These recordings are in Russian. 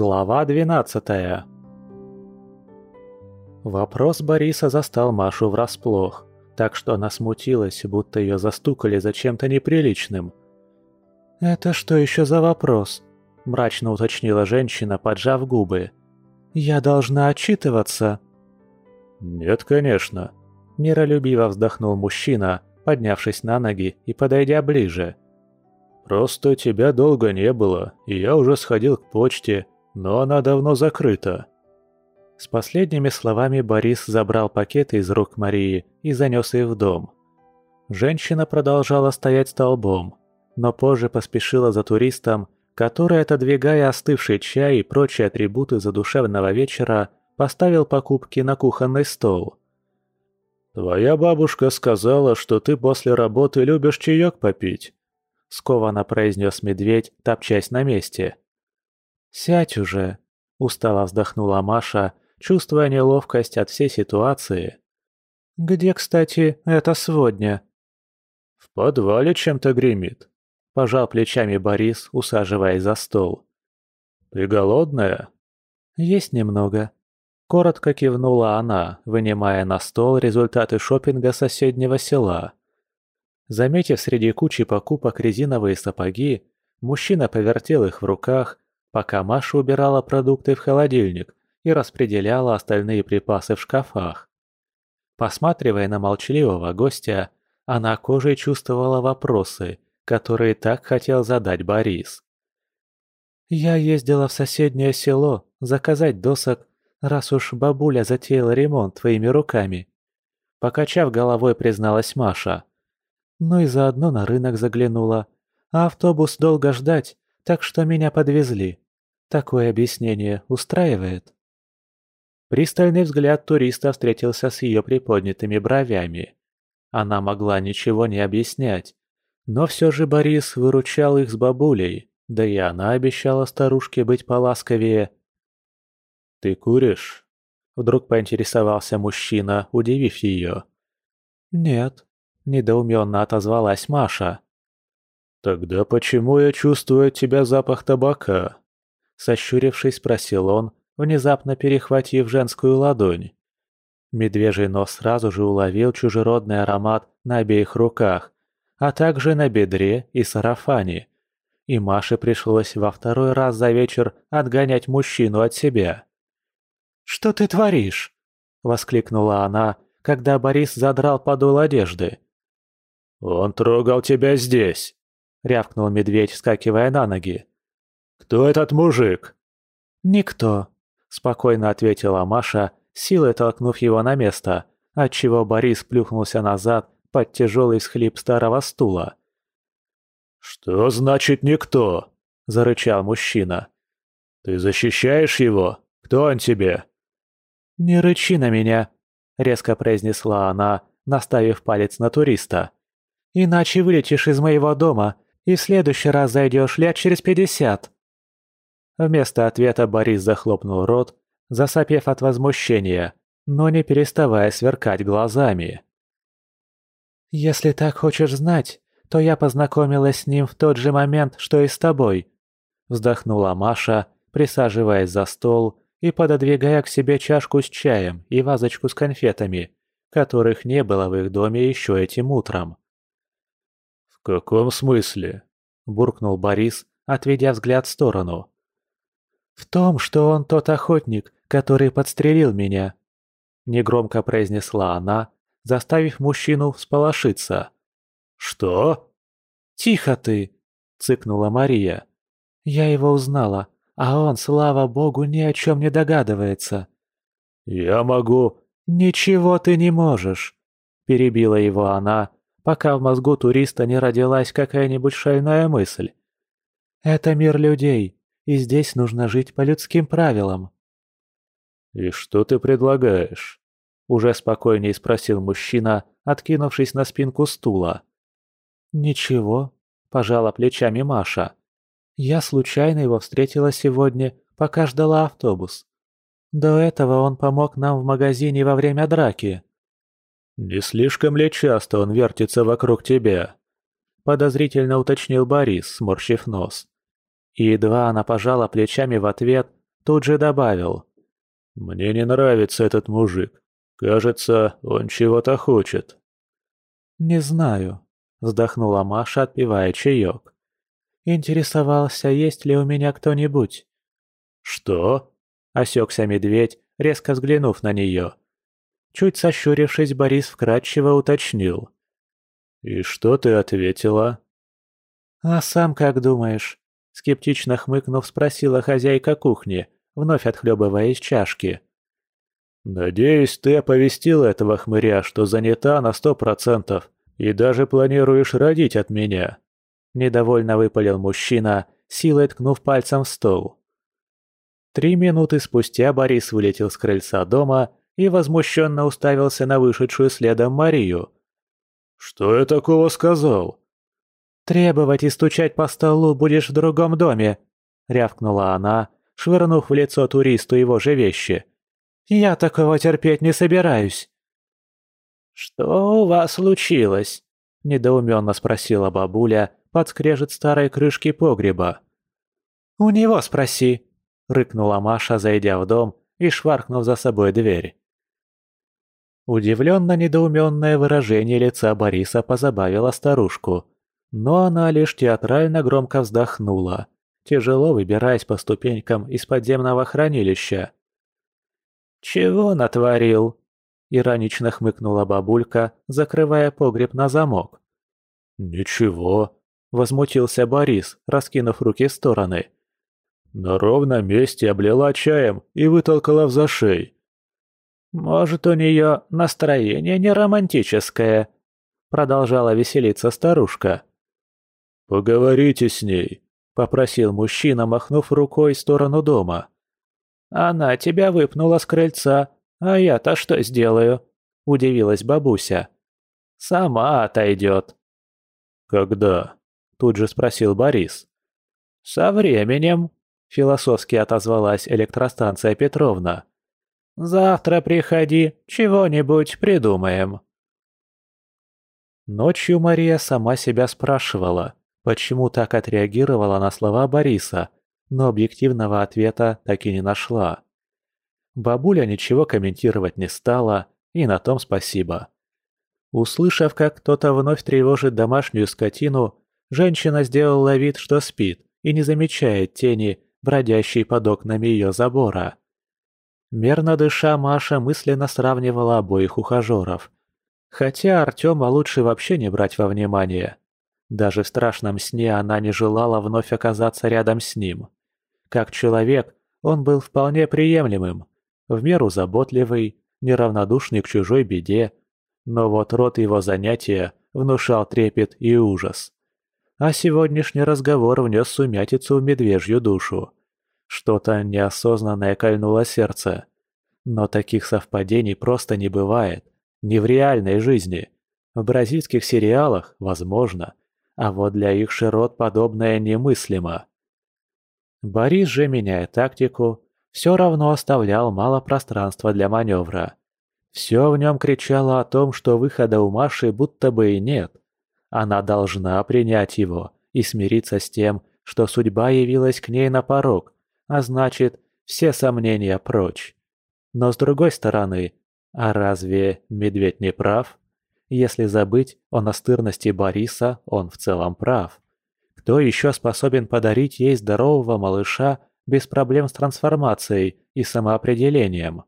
Глава 12. Вопрос Бориса застал Машу врасплох, так что она смутилась, будто ее застукали за чем-то неприличным. «Это что еще за вопрос?» – мрачно уточнила женщина, поджав губы. «Я должна отчитываться?» «Нет, конечно», – миролюбиво вздохнул мужчина, поднявшись на ноги и подойдя ближе. «Просто тебя долго не было, и я уже сходил к почте, но она давно закрыта». С последними словами Борис забрал пакеты из рук Марии и занес их в дом. Женщина продолжала стоять столбом, но позже поспешила за туристом, который, отодвигая остывший чай и прочие атрибуты задушевного вечера, поставил покупки на кухонный стол. «Твоя бабушка сказала, что ты после работы любишь чаек попить», — скованно произнес медведь, топчась на месте. «Сядь уже», — устало вздохнула Маша, чувствуя неловкость от всей ситуации. «Где, кстати, эта сводня?» «В подвале чем-то гремит», — пожал плечами Борис, усаживаясь за стол. «Ты голодная?» «Есть немного», — коротко кивнула она, вынимая на стол результаты шопинга соседнего села. Заметив среди кучи покупок резиновые сапоги, мужчина повертел их в руках, пока Маша убирала продукты в холодильник и распределяла остальные припасы в шкафах. Посматривая на молчаливого гостя, она кожей чувствовала вопросы, которые так хотел задать Борис. «Я ездила в соседнее село заказать досок, раз уж бабуля затеяла ремонт твоими руками», — покачав головой, призналась Маша. «Ну и заодно на рынок заглянула, а автобус долго ждать, так что меня подвезли. Такое объяснение устраивает?» Пристальный взгляд туриста встретился с ее приподнятыми бровями. Она могла ничего не объяснять, но все же Борис выручал их с бабулей, да и она обещала старушке быть поласковее. «Ты куришь?» – вдруг поинтересовался мужчина, удивив ее. «Нет», – недоуменно отозвалась Маша. «Тогда почему я чувствую от тебя запах табака?» – сощурившись, спросил он, внезапно перехватив женскую ладонь. Медвежий нос сразу же уловил чужеродный аромат на обеих руках, а также на бедре и сарафане. И Маше пришлось во второй раз за вечер отгонять мужчину от себя. «Что ты творишь?» – воскликнула она, когда Борис задрал подол одежды. «Он трогал тебя здесь!» – рявкнул медведь, вскакивая на ноги. «Кто этот мужик?» «Никто», – спокойно ответила Маша, силой толкнув его на место, отчего Борис плюхнулся назад под тяжелый всхлип старого стула. «Что значит никто?» – зарычал мужчина. «Ты защищаешь его? Кто он тебе?» «Не рычи на меня», – резко произнесла она, наставив палец на туриста. «Иначе вылетишь из моего дома и в следующий раз зайдешь лет через 50». Вместо ответа Борис захлопнул рот, засопев от возмущения, но не переставая сверкать глазами. «Если так хочешь знать, то я познакомилась с ним в тот же момент, что и с тобой», — вздохнула Маша, присаживаясь за стол и пододвигая к себе чашку с чаем и вазочку с конфетами, которых не было в их доме еще этим утром. «В каком смысле?» — буркнул Борис, отведя взгляд в сторону. «В том, что он тот охотник, который подстрелил меня», — негромко произнесла она, заставив мужчину всполошиться. «Что?» «Тихо ты!» — цыкнула Мария. «Я его узнала, а он, слава богу, ни о чем не догадывается». «Я могу...» «Ничего ты не можешь!» — перебила его она, пока в мозгу туриста не родилась какая-нибудь шальная мысль. «Это мир людей, и здесь нужно жить по людским правилам». «И что ты предлагаешь?» — уже спокойнее спросил мужчина, откинувшись на спинку стула. «Ничего», — пожала плечами Маша. «Я случайно его встретила сегодня, пока ждала автобус. До этого он помог нам в магазине во время драки». «Не слишком ли часто он вертится вокруг тебя?» — подозрительно уточнил Борис, сморщив нос. И едва она пожала плечами в ответ, тут же добавил. «Мне не нравится этот мужик. Кажется, он чего-то хочет». «Не знаю», — вздохнула Маша, отпивая чаек. «Интересовался, есть ли у меня кто-нибудь». «Что?» — осекся медведь, резко взглянув на нее. Чуть сощурившись, Борис вкратчиво уточнил. «И что ты ответила?» «А сам как думаешь?» — скептично хмыкнув, спросила хозяйка кухни, вновь отхлебывая из чашки. «Надеюсь, ты оповестила этого хмыря, что занята на 100% и даже планируешь родить от меня», — недовольно выпалил мужчина, силой ткнув пальцем в стол. 3 минуты спустя Борис вылетел с крыльца дома и возмущенно уставился на вышедшую следом Марию. «Что я такого сказал?» «Требовать и стучать по столу будешь в другом доме», — рявкнула она, швырнув в лицо туристу его же вещи. «Я такого терпеть не собираюсь». «Что у вас случилось?» — недоуменно спросила бабуля под скрежет старой крышки погреба. «У него спроси», — рыкнула Маша, зайдя в дом и шваркнув за собой дверь. Удивленно-недоуменное выражение лица Бориса позабавило старушку, но она лишь театрально громко вздохнула, тяжело выбираясь по ступенькам из подземного хранилища. «Чего натворил?» — иронично хмыкнула бабулька, закрывая погреб на замок. «Ничего», — возмутился Борис, раскинув руки в стороны. «На ровном месте облила чаем и вытолкала в зашей». «Может, у нее настроение не романтическое?» — продолжала веселиться старушка. «Поговорите с ней», — попросил мужчина, махнув рукой в сторону дома. «Она тебя выпнула с крыльца, а я-то что сделаю?» — удивилась бабуся. «Сама отойдет». «Когда?» — тут же спросил Борис. «Со временем», — философски отозвалась электростанция Петровна. «Завтра приходи, чего-нибудь придумаем». Ночью Мария сама себя спрашивала, почему так отреагировала на слова Бориса, но объективного ответа так и не нашла. Бабуля ничего комментировать не стала, и на том спасибо. Услышав, как кто-то вновь тревожит домашнюю скотину, женщина сделала вид, что спит, и не замечает тени, бродящей под окнами ее забора. Мерно дыша, Маша мысленно сравнивала обоих ухажеров. Хотя Артема лучше вообще не брать во внимание. Даже в страшном сне она не желала вновь оказаться рядом с ним. Как человек, он был вполне приемлемым, в меру заботливый, неравнодушный к чужой беде, но вот род его занятия внушал трепет и ужас. А сегодняшний разговор внес сумятицу в медвежью душу. Что-то неосознанное кольнуло сердце. Но таких совпадений просто не бывает. Не в реальной жизни. В бразильских сериалах – возможно. А вот для их широт подобное немыслимо. Борис же, меняя тактику, все равно оставлял мало пространства для маневра. Все в нем кричало о том, что выхода у Маши будто бы и нет. Она должна принять его и смириться с тем, что судьба явилась к ней на порог, а значит, все сомнения прочь. Но с другой стороны, а разве медведь не прав? Если забыть о настырности Бориса, он в целом прав. Кто еще способен подарить ей здорового малыша без проблем с трансформацией и самоопределением?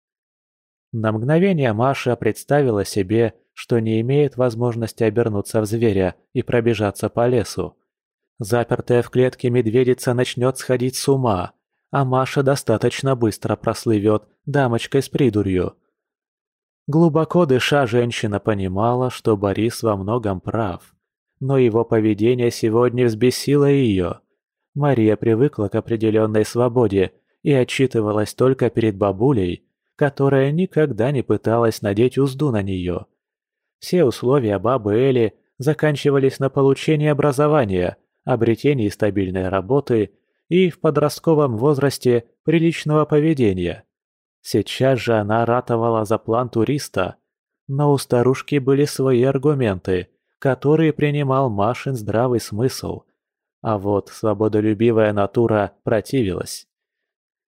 На мгновение Маша представила себе, что не имеет возможности обернуться в зверя и пробежаться по лесу. Запертая в клетке медведица начнет сходить с ума, а Маша достаточно быстро прослывет дамочкой с придурью. Глубоко дыша, женщина понимала, что Борис во многом прав. Но его поведение сегодня взбесило ее. Мария привыкла к определенной свободе и отчитывалась только перед бабулей, которая никогда не пыталась надеть узду на нее. Все условия бабы Эли заканчивались на получении образования, обретении стабильной работы и в подростковом возрасте приличного поведения. Сейчас же она ратовала за план туриста, но у старушки были свои аргументы, которые принимал Машин здравый смысл, а вот свободолюбивая натура противилась.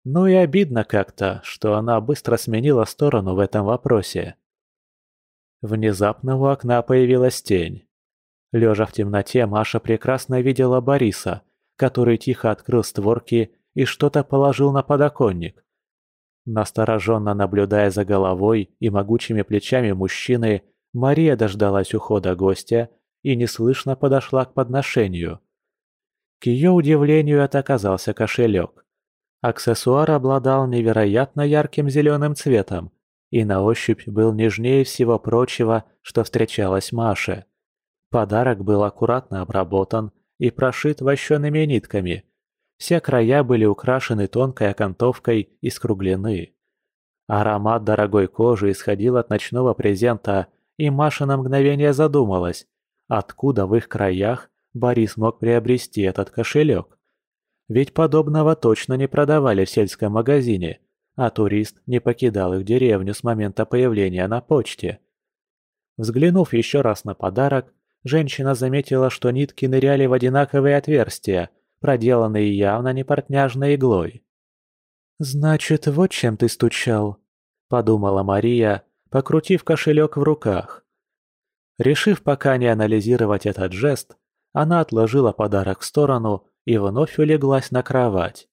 Ну и обидно как-то, что она быстро сменила сторону в этом вопросе. Внезапно у окна появилась тень. Лежа в темноте, Маша прекрасно видела Бориса, который тихо открыл створки и что-то положил на подоконник. Настороженно наблюдая за головой и могучими плечами мужчины, Мария дождалась ухода гостя и неслышно подошла к подношению. К ее удивлению, это оказался кошелек. Аксессуар обладал невероятно ярким зеленым цветом и на ощупь был нежнее всего прочего, что встречалось Маше. Подарок был аккуратно обработан и прошит вощеными нитками. Все края были украшены тонкой окантовкой и скруглены. Аромат дорогой кожи исходил от ночного презента, и Маша на мгновение задумалась, откуда в их краях Борис мог приобрести этот кошелек. Ведь подобного точно не продавали в сельском магазине, а турист не покидал их деревню с момента появления на почте. Взглянув еще раз на подарок, женщина заметила, что нитки ныряли в одинаковые отверстия, проделанные явно не портняжной иглой. «Значит, вот чем ты стучал», — подумала Мария, покрутив кошелек в руках. Решив пока не анализировать этот жест, она отложила подарок в сторону и вновь улеглась на кровать.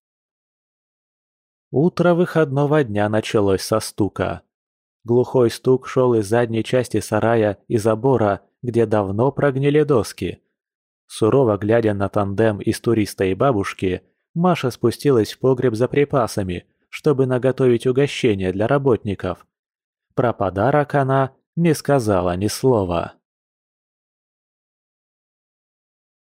Утро выходного дня началось со стука. Глухой стук шел из задней части сарая и забора, где давно прогнили доски. Сурово глядя на тандем из туриста и бабушки, Маша спустилась в погреб за припасами, чтобы наготовить угощение для работников. Про подарок она не сказала ни слова.